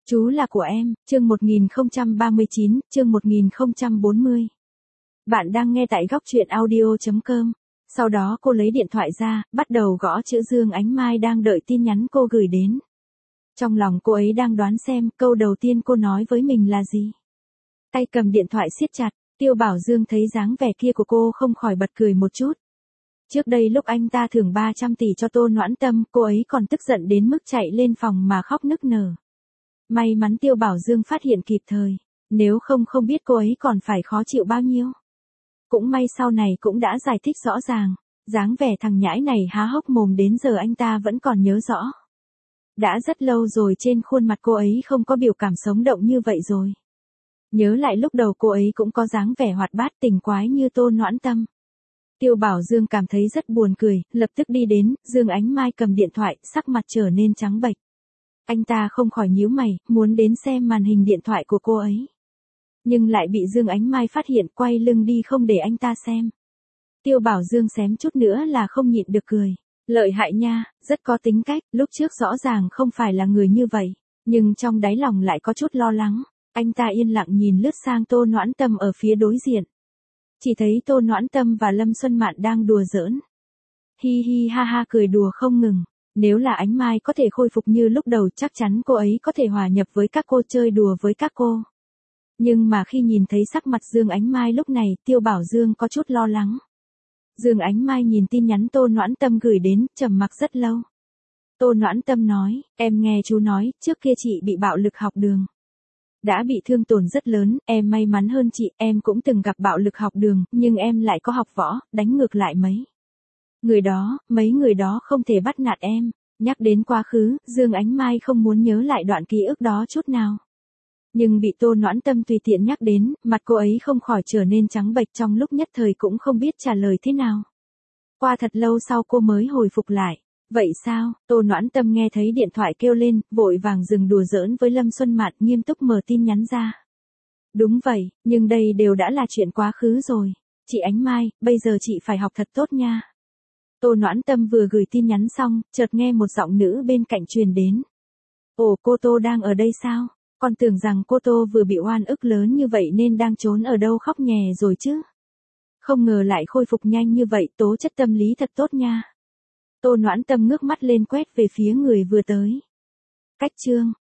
Chú là của em, chương 1039, chương 1040. Bạn đang nghe tại góc truyện audio.com. Sau đó cô lấy điện thoại ra, bắt đầu gõ chữ Dương Ánh Mai đang đợi tin nhắn cô gửi đến. Trong lòng cô ấy đang đoán xem câu đầu tiên cô nói với mình là gì. Tay cầm điện thoại siết chặt, Tiêu Bảo Dương thấy dáng vẻ kia của cô không khỏi bật cười một chút. Trước đây lúc anh ta thưởng 300 tỷ cho Tô Noãn Tâm, cô ấy còn tức giận đến mức chạy lên phòng mà khóc nức nở. May mắn Tiêu Bảo Dương phát hiện kịp thời, nếu không biết cô ấy còn phải khó chịu bao nhiêu. Cũng may sau này cũng đã giải thích rõ ràng, dáng vẻ thằng nhãi này há hốc mồm đến giờ anh ta vẫn còn nhớ rõ. Đã rất lâu rồi trên khuôn mặt cô ấy không có biểu cảm sống động như vậy rồi. Nhớ lại lúc đầu cô ấy cũng có dáng vẻ hoạt bát tình quái như Tô Noãn Tâm. Tiêu Bảo Dương cảm thấy rất buồn cười, lập tức đi đến, Dương Ánh Mai cầm điện thoại, sắc mặt trở nên trắng bệch. Anh ta không khỏi nhíu mày, muốn đến xem màn hình điện thoại của cô ấy. Nhưng lại bị Dương Ánh Mai phát hiện, quay lưng đi không để anh ta xem. Tiêu Bảo Dương xém chút nữa là không nhịn được cười. Lợi hại nha, rất có tính cách, lúc trước rõ ràng không phải là người như vậy, nhưng trong đáy lòng lại có chút lo lắng. Anh ta yên lặng nhìn lướt sang Tô Noãn Tâm ở phía đối diện. Chỉ thấy Tô Noãn Tâm và Lâm Xuân Mạn đang đùa giỡn. Hi hi ha ha cười đùa không ngừng. Nếu là Ánh Mai có thể khôi phục như lúc đầu chắc chắn cô ấy có thể hòa nhập với các cô chơi đùa với các cô. Nhưng mà khi nhìn thấy sắc mặt Dương Ánh Mai lúc này, Tiêu Bảo Dương có chút lo lắng. Dương Ánh Mai nhìn tin nhắn Tô Noãn Tâm gửi đến, trầm mặc rất lâu. Tô Noãn Tâm nói, em nghe chú nói, trước kia chị bị bạo lực học đường. Đã bị thương tổn rất lớn, em may mắn hơn chị, em cũng từng gặp bạo lực học đường, nhưng em lại có học võ, đánh ngược lại mấy người đó không thể bắt nạt em. Nhắc đến quá khứ, Dương Ánh Mai không muốn nhớ lại đoạn ký ức đó chút nào. Nhưng bị Tô Noãn Tâm tùy tiện nhắc đến, mặt cô ấy không khỏi trở nên trắng bệch, trong lúc nhất thời cũng không biết trả lời thế nào. Qua thật lâu sau cô mới hồi phục lại. Vậy sao? Tô Noãn Tâm nghe thấy điện thoại kêu lên, vội vàng dừng đùa giỡn với Lâm Xuân Mạn, nghiêm túc mở tin nhắn ra. Đúng vậy, nhưng đây đều đã là chuyện quá khứ rồi. Chị Ánh Mai, bây giờ chị phải học thật tốt nha. Tô Noãn Tâm vừa gửi tin nhắn xong, chợt nghe một giọng nữ bên cạnh truyền đến. Ồ, cô Tô đang ở đây sao? Con tưởng rằng cô Tô vừa bị oan ức lớn như vậy nên đang trốn ở đâu khóc nhè rồi chứ. Không ngờ lại khôi phục nhanh như vậy, tố chất tâm lý thật tốt nha. Tô Noãn Tâm ngước mắt lên quét về phía người vừa tới. Cách chương,